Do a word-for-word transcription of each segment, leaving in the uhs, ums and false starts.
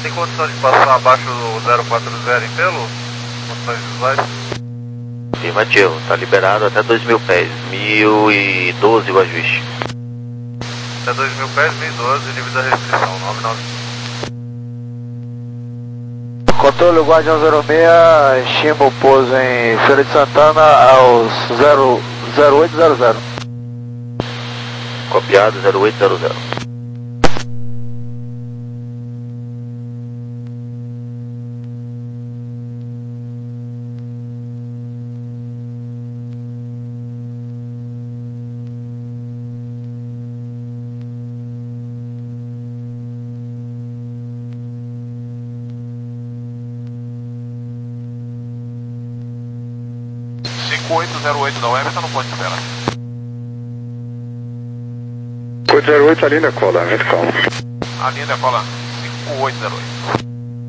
Tem condição de passar abaixo do zero quatro zero em pelo? Condições visuais? Afirmativo, tá liberado até dois mil pés, mil e doze o ajuste. Até dois mil pés, mil e doze, nível da restrição, nove nove. Controle Guardião zero seis, estima o pouso em Feira de Santana aos zero oito zero zero. Copiado zero oito zero zero. cinco oito zero oito da U E B está no ponto de espera. cinco oito zero oito, a linha cola, vento calmo. A linha decola cinco oito zero oito.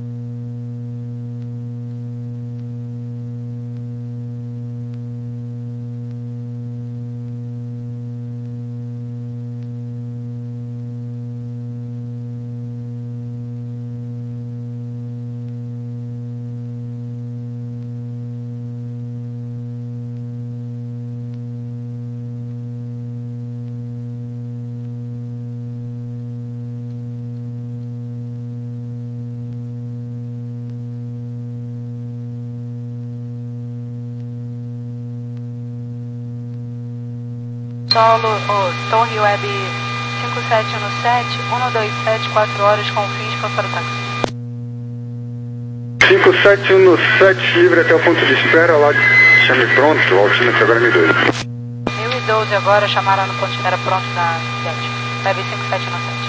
Solo, oh, Torre Web cinco sete um sete, um dois sete, quatro horas com fins para o táxi. cinco sete um sete, livre até o ponto de espera, lá chame pronto, altímetro agora mil e doze. mil e doze agora, chamaram no ponto de espera pronto da cidade. Web cinco sete um sete.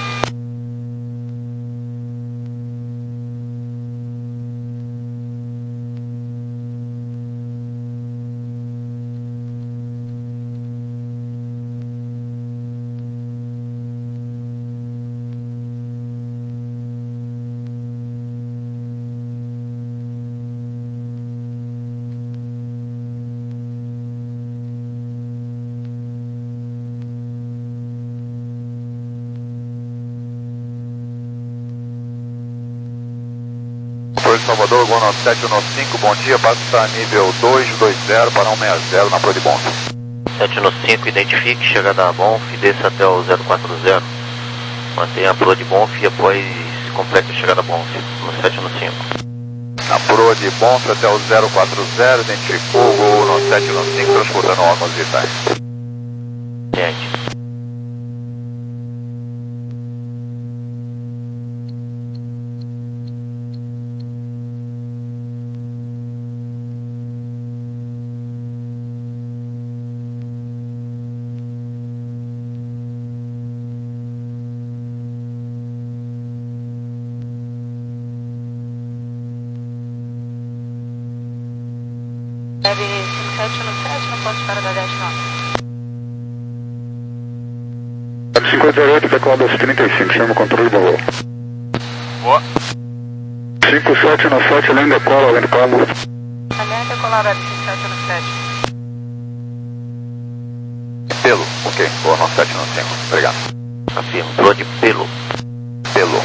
Salvador, Gol nove sete um cinco, bom dia, passa nível dois dois zero para um seis zero na Pro de Bonf. sete um cinco, identifique, chegada a Bonf, desça até o zero quatro zero. Mantenha a Pro de Bonf e após complete a chegada a Bonf, no sete um cinco. Na Pro de Bonf até o zero quatro zero, identificou o Gol nove sete um cinco, transportando órgãos vitais. Gente. Web cinco sete um sete, no ponto de espera da dez nove. cinco oito zero oito, decola dos trinta e cinco, chama o controle do voo. Boa. cinco sete um sete, além decola, vento calmo. Além decolar Web cinco sete um sete. Pelo, ok, Gol nove sete um cinco, obrigado. Afirmo, Pro de pelo. Pelo.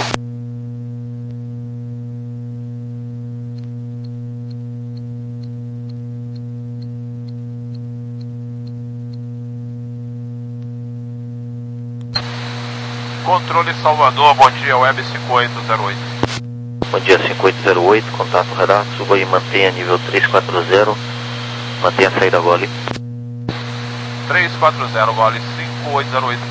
Controle Salvador, bom dia, Web cinco oito zero oito. Bom dia, cinco oito zero oito, contato radar, suba e mantenha nível três quatro zero, mantenha a saída gole. três quatro zero, gole cinco oito zero oito.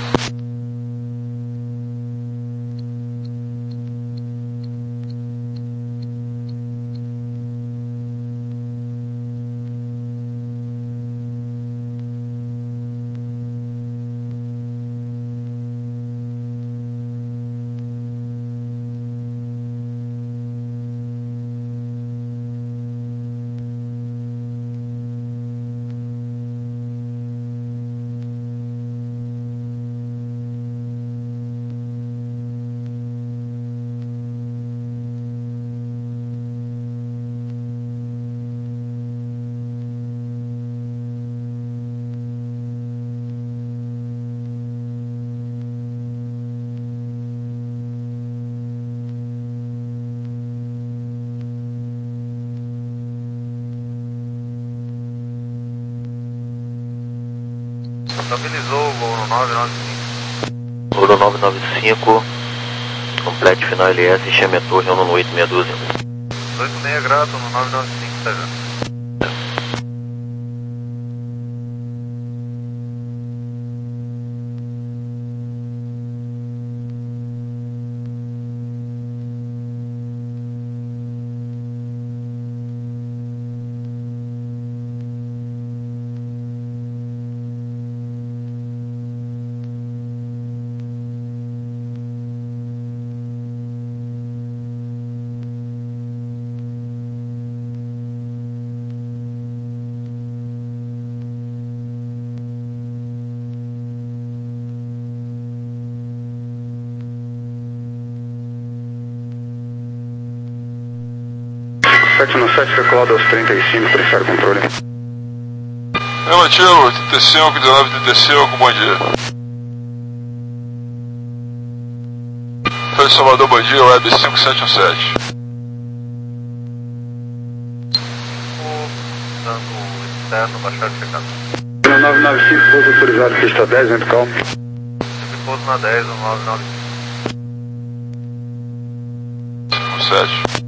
Contabilizou o voo no nove nove cinco. Voo nove nove cinco, complete final L S, chame a torre um no oito meia dúzia. oito seis grato no nove nove cinco, tá já. sete no sete, recolado aos trinta e cinco, prestar controle. É, Mativo, trinta e cinco, dezenove, trinta e cinco, bom dia. Foi Salvador, bom dia, Web cinco sete um sete. Dando externo, baixar de checado. No nove nove cinco, pouso autorizado, pista dez, vento calmo. Sempre pouso na dez, no nove nove cinco. um sete.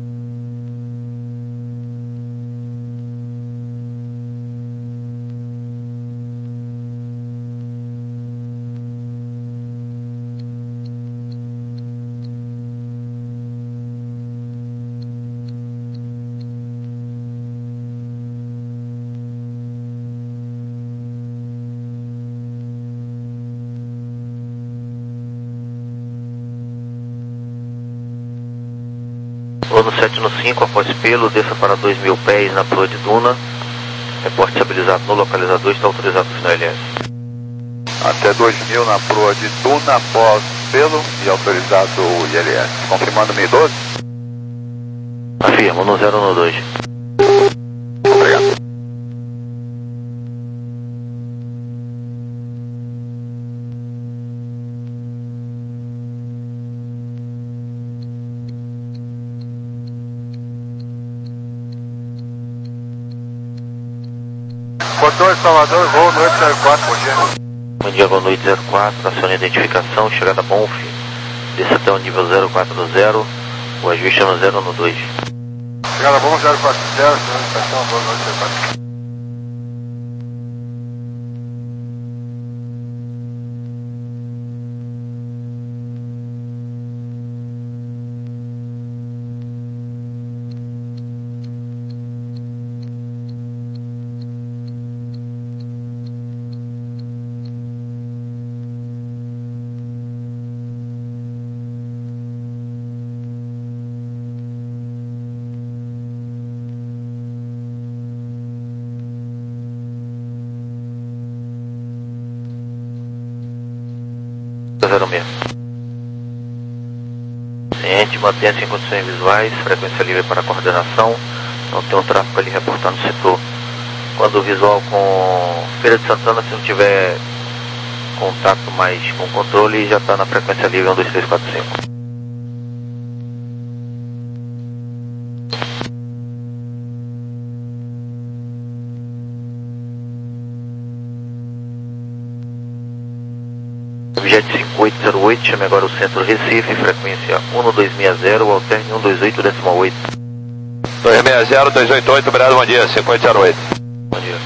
No sete no cinco, após pelo, desça para dois mil pés na proa de Duna. Reporte estabilizado no localizador, está autorizado o final L S. Até dois mil na proa de Duna, após pelo e autorizado o I L S. Confirmando mil e doze? Afirma, no zero no dois. Obrigado. Motor Salvador, voo no oito zero quatro, bom dia. Bom dia, voo no oito zero quatro, aciona a identificação, chegada Bonf, desça até o nível zero quatro zero, o ajuste é no zero no dois. Chegada bom, zero quatro zero, estação, voo no oito zero quatro. zero seis. Ciente, mantenha-se em condições visuais, frequência livre para coordenação, não tem um tráfego ali reportando no setor. Quando o visual com Feira de Santana, se não tiver contato mais com o controle, já está na frequência livre um dois três quatro cinco. Jet cinco oito zero oito, chame agora o centro Recife, frequência um dois seis zero, alterne um dois oito decimal oito. dois seis zero, dois oito oito, obrigado, bom dia, cinco oito zero oito. Bom dia.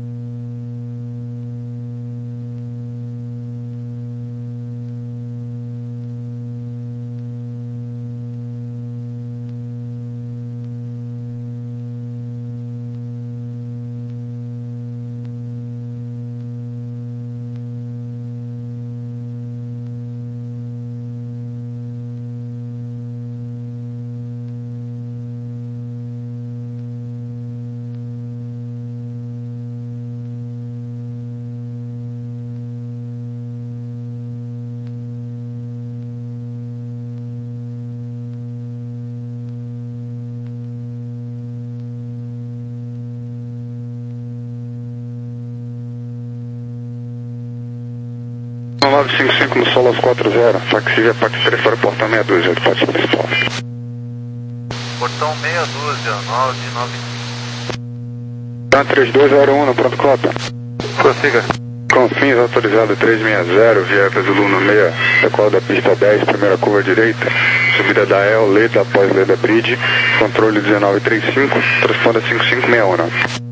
nove cinco cinco no Solos quatro zero, flexível Pax três para o portão meia dúzia, despate principal. Portão meia dúzia, nove nove cinco. três dois zero um no pronto cota. Prossiga. Confins autorizado trezentos e sessenta, Vietas do Luno seis, decola da pista dez, primeira curva direita, subida da El, Leda, após Leda Bridge, controle dezenove trinta e cinco, responda cinco cinco seis um.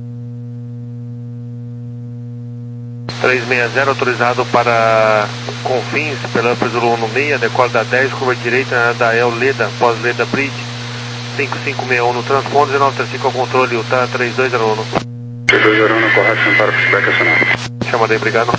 trezentos e sessenta autorizado para Confins, pela Amplis do Luno seis, decola da dez, curva direita da El, Leda, após Leda Bridge, cinco cinco seis um no transponder, dezenove trinta e cinco ao controle, Utah três dois zero um. três dois zero um, correto, sem para feedback acionado. Chamada aí, obrigado.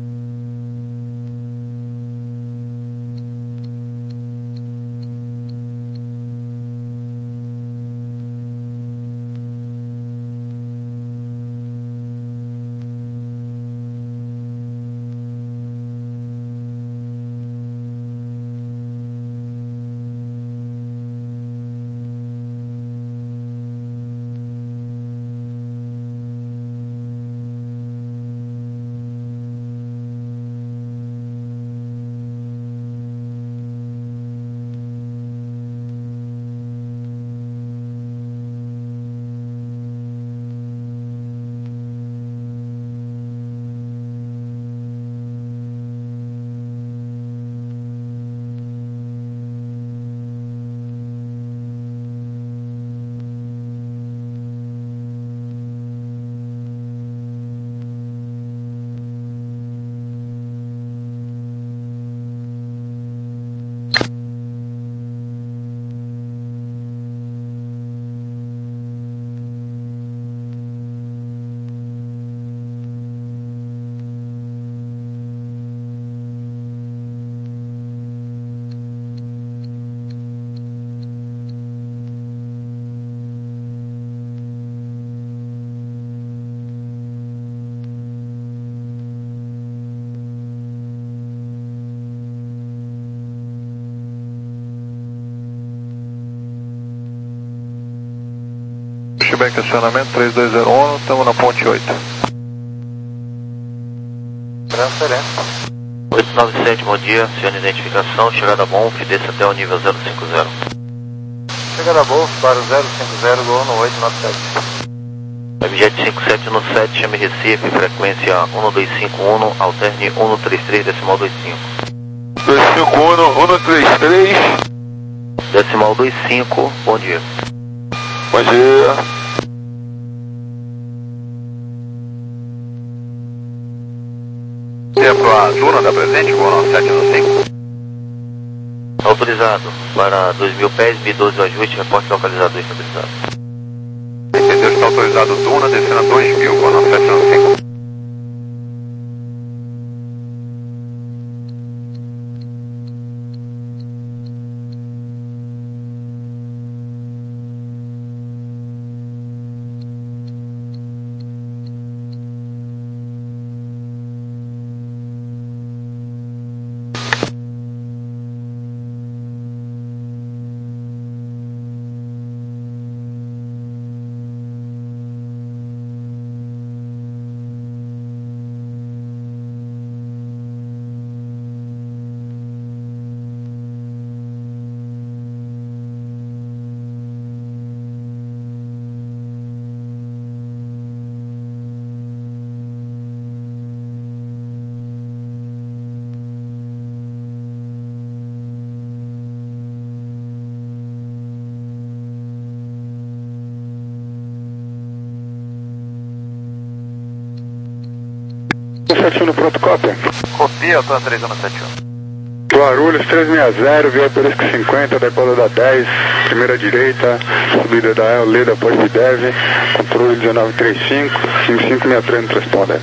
Feedback acionamento três dois zero um, estamos na ponte oito. Transferência. oito nove sete, bom dia, senhor identificação, chegada bom, desça até o nível zero cinco zero. Chegada boa, para o zero cinco zero, gol no oito nove sete. Webjet cinco sete um sete, chame Recife, frequência um dois cinco um, alterne um três três, decimal vinte e cinco. dois cinco um, um três três. Decimal vinte e cinco, bom dia. Bom dia. Tempo a Duna da presente, voo nove sete um cinco. Autorizado para dois mil pés, M doze o ajuste, reporte localizado estabilizado. Entendeu? Está autorizado Duna, descendo a dois mil, voo nove sete um cinco. sete um no pronto, cópia. Copia, Altan três um sete um. Guarulhos trezentos e sessenta, via Turisco cinquenta, decola da dez, primeira direita, subida da El, Leda, após Videv, controle dezenove trinta e cinco, cinco cinco seis três no transponder.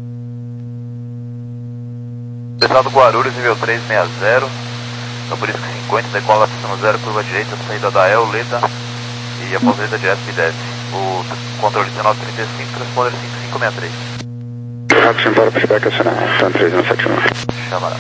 Destinado Guarulhos, nível trezentos e sessenta, no Turisco cinquenta, decola pista zero, curva direita, saída da El, Leda e após Leda direto Videv. O controle dezenove trinta e cinco, transponder cinco cinco seis três. Rápido, sem para feedback acionado, Altan três um sete um. Chamará.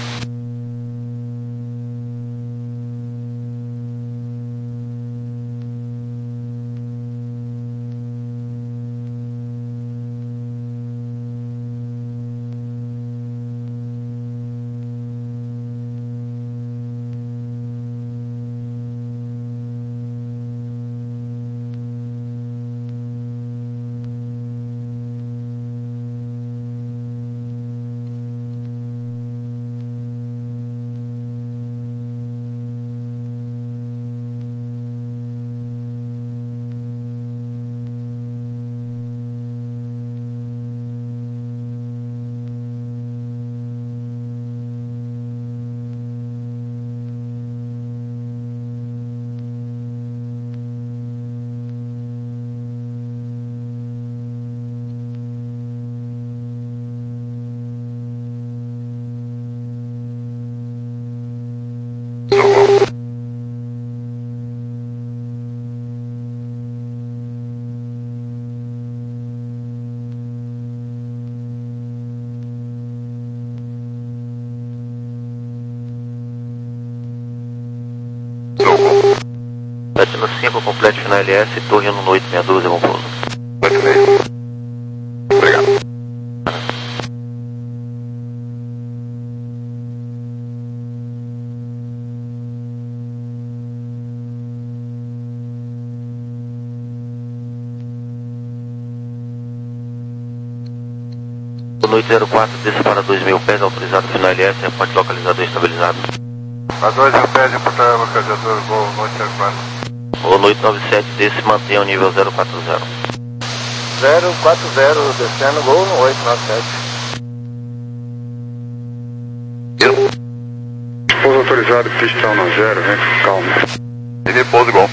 sete no cinco, complete final L S, torre no oito seis dois, bom pouso. Obrigado. Noite zero quatro, desça para dois mil pés, autorizado final L S, ponte localizador estabilizado. A dois mil pés de porta localizador, voo noite zero quatro. O noite nove sete, desce, mantenha o nível zero quatro zero. zero quatro zero, descendo, gol no oito nove sete. Pouso autorizado, pistão no zero, vem com calma. Ele pouso igual.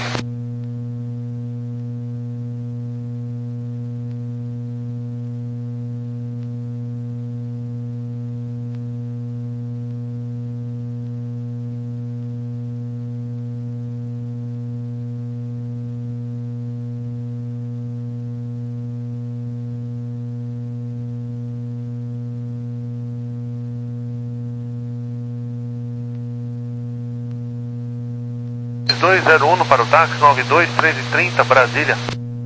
dois zero um para o táxi, nove dois, treze e trinta, Brasília.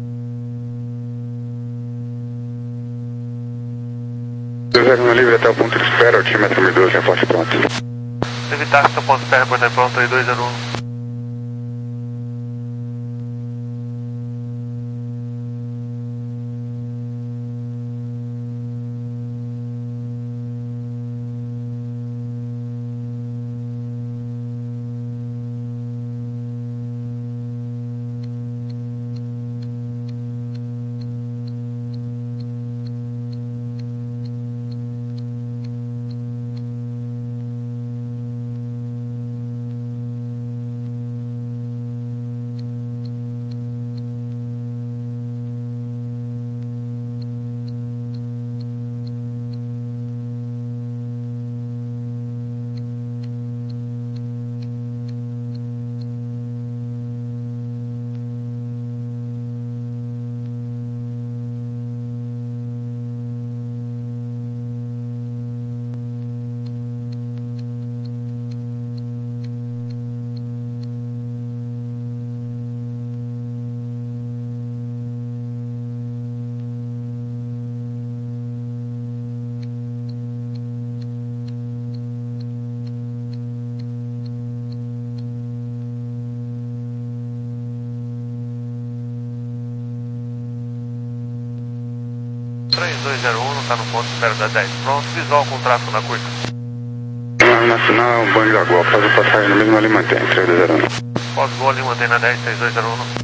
dois zero um livre até o ponto de espera, altímetro mil e doze, reforço pronto. Teve táxi no ponto de espera, porta pronto, aí dois zero um. três dois zero um, está no ponto de espera da dez. Pronto, visual com tráfego na curta. Nacional, banho da Goa, faz o passagem no mesmo ali mantém, três dois zero um. Pós-gol ali, mantém na dez, três dois zero um.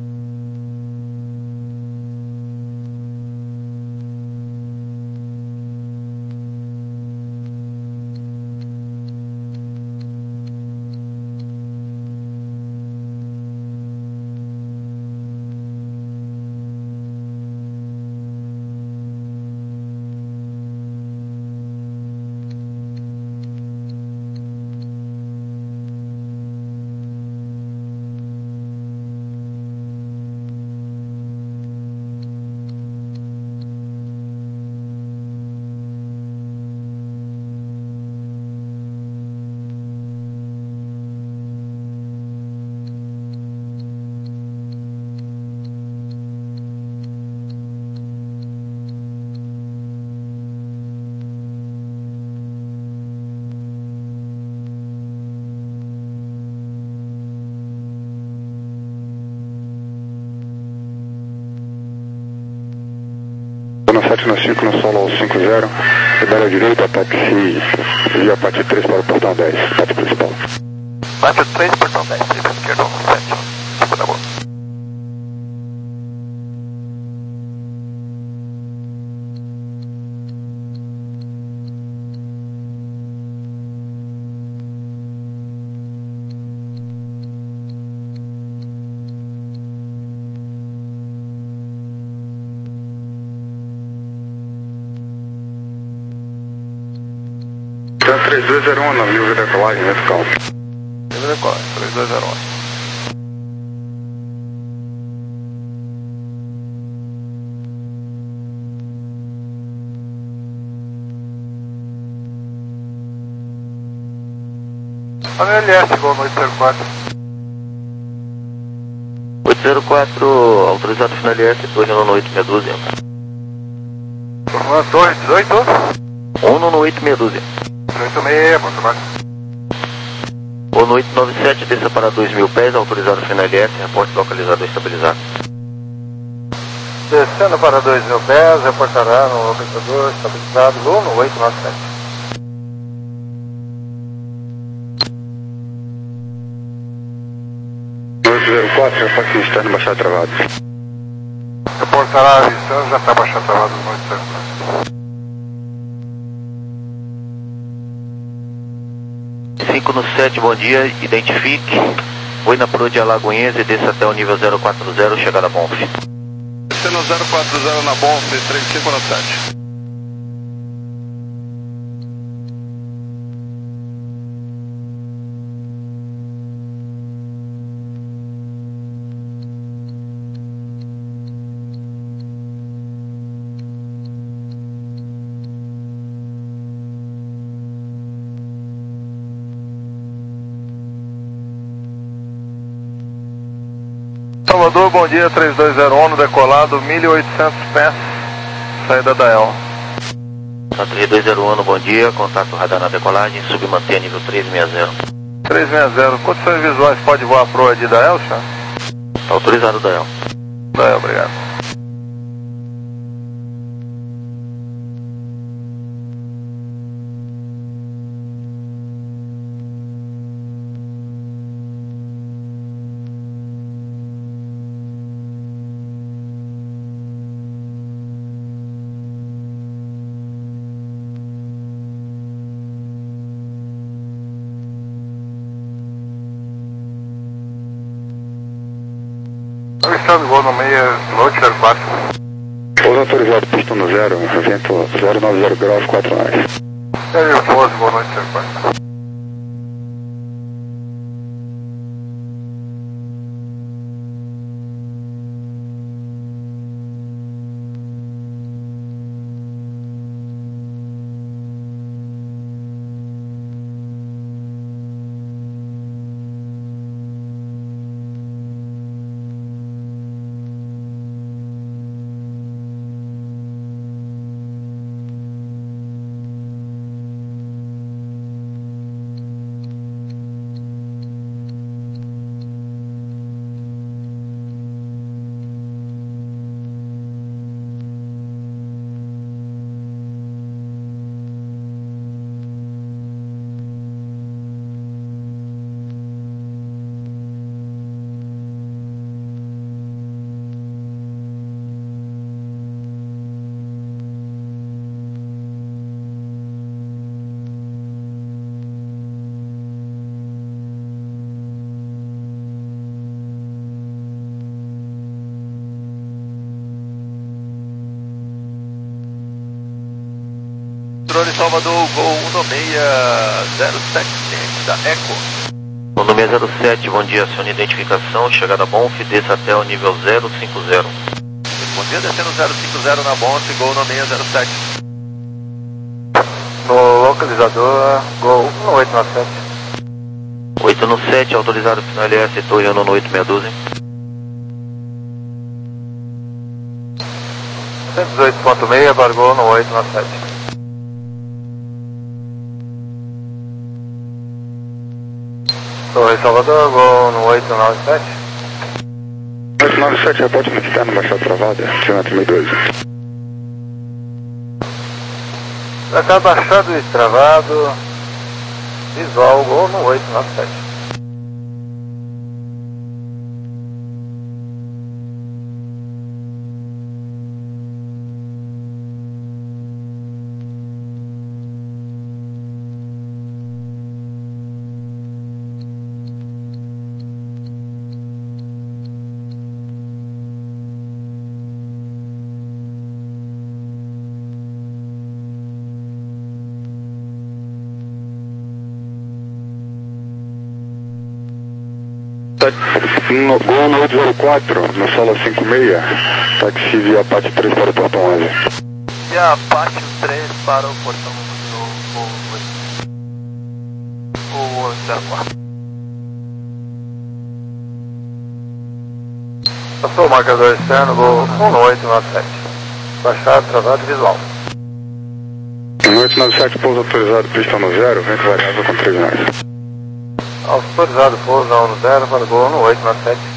sete no cinco no solo ao cinco zero, libera direita, táxi via parte três para o portão dez, parte principal. Parte três, portão dez, livre esquerdo no sete, segunda boa. três dois zero um, navio de decolagem, vento calmo. Livre decolagem, três dois zero um. A L S, igual noite zero quatro. zero quatro, autorizado final L S, torre um no oito meia dúzia. Torre dezoito? um no oito meia dúzia. oito meia, ponto mais. O no oito nove sete, desça para dois mil pés, autorizado final L S, reporte localizado estabilizado. Descendo para dois mil pés, reportará no localizador estabilizado Luno oito nove sete. zero quatro, já está externo baixado travado. Reportará a avistando, já está baixado travado no oito zero quatro. cinco no sete, bom dia, identifique. Foi na proa de Alagoinhas e desça até o nível zero quatro zero, chegada a Bonf. Descendo zero quatro zero na Bonf, trinta e cinco no sete. Salvador, bom dia, três dois zero um, decolado, mil e oitocentos pés, saída da El. três dois zero um, bom dia, contato radar na decolagem, submanter nível três seis zero. três seis zero, condições visuais, pode voar a proa de da El, senhor? Autorizado da El. Da El, obrigado. Avistando voo no meia, Note zero quatro. Pouso autorizado, pista no zero, vento zero nove zero graus, quatro nove. Sério, pouso, boa noite, zero quatro. Controle Salvador, voo um no meia zero sete da Eco. um no meia zero sete, bom dia, acione identificação, chegada a Bonf, desça até o nível zero cinco zero. Bom dia, descendo zero cinco zero na Bonf, Gol no meia zero sete. No localizador, Gol um oito nove sete. oito no sete, autorizado final L S, torre um no oito meia dúzia. cento e dezoito ponto seis, Bargol no oito nove sete. Torre Salvador, Gol no oito nove sete. oito nove sete, reporte no externo, baixado travado, quilômetro mil e doze. Já está baixado e travado, visual, Gol no oito nove sete. No Gol no oito zero quatro, no solo cinco seis, táxi via Apache três para o portão onze. E a Apache três para o portão do voo zero quatro. Passou o marcador externo, voo um oito nove sete. Baixado, travado, visual. um oito nove sete, pouso autorizado, pista no zero, vento variável com três nós. Autorizado, pouso na um no zero, para o voo um oito nove sete.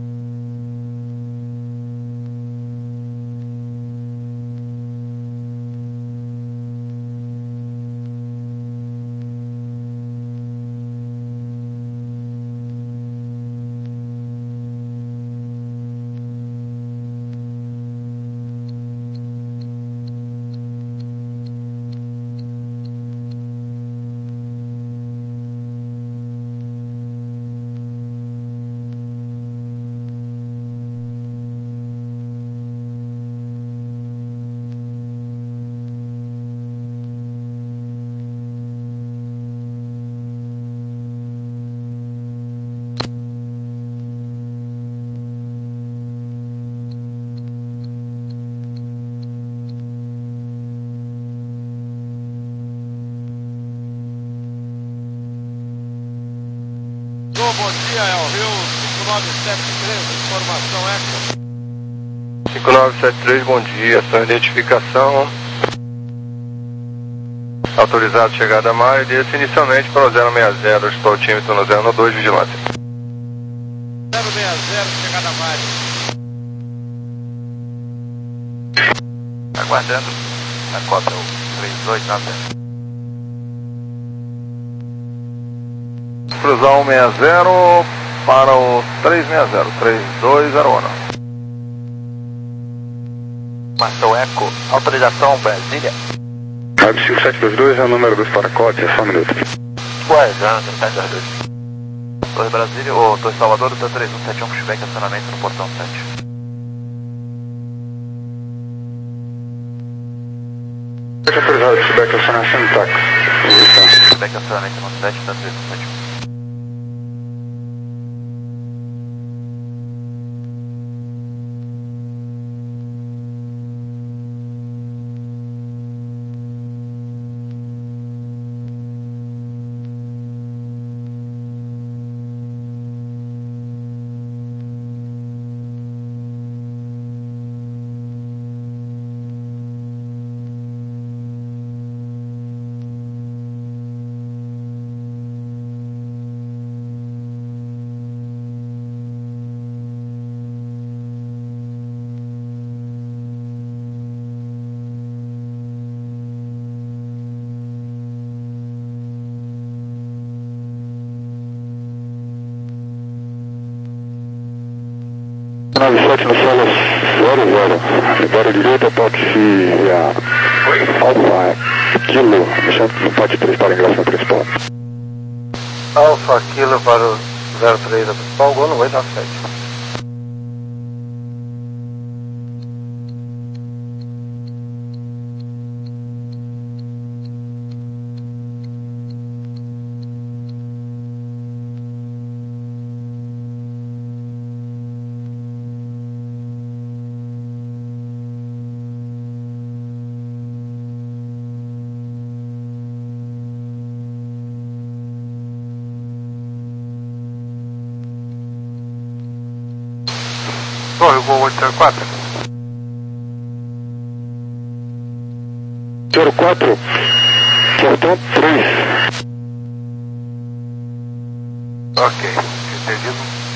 Bom dia, é o Rio cinco nove sete três, informação Eco. cinco nove sete três, bom dia, sua identificação. Autorizado chegada a mar e desce inicialmente para o zero seis zero, estou altímetro no zero dois, vigilância. zero seis zero, chegada a mar. Aguardando, na cota três oito na zero. Cruzar um seis zero para o três seis zero, três dois zero um. Marcel Eco, autorização Brasília. Web cinco sete dois dois é o número dos paracotes, é só um minuto. Guardando, sete dois dois. Torre Brasília, ou Torre Salvador, do três um sete um, pushback, acionamento no portão sete. Autorizado, pushback, acionamento no táxi. Pushback, acionamento no sete, da três um sete um. nove sete no solo zero zero, embora direita, táxi Alfa Kilo, deixando no pátio três para a ingressão principal. Alfa Kilo para o zero três da principal, gol no oito nove sete. Torre, voo oito zero quatro. zero quatro, portão três. Ok, entendido.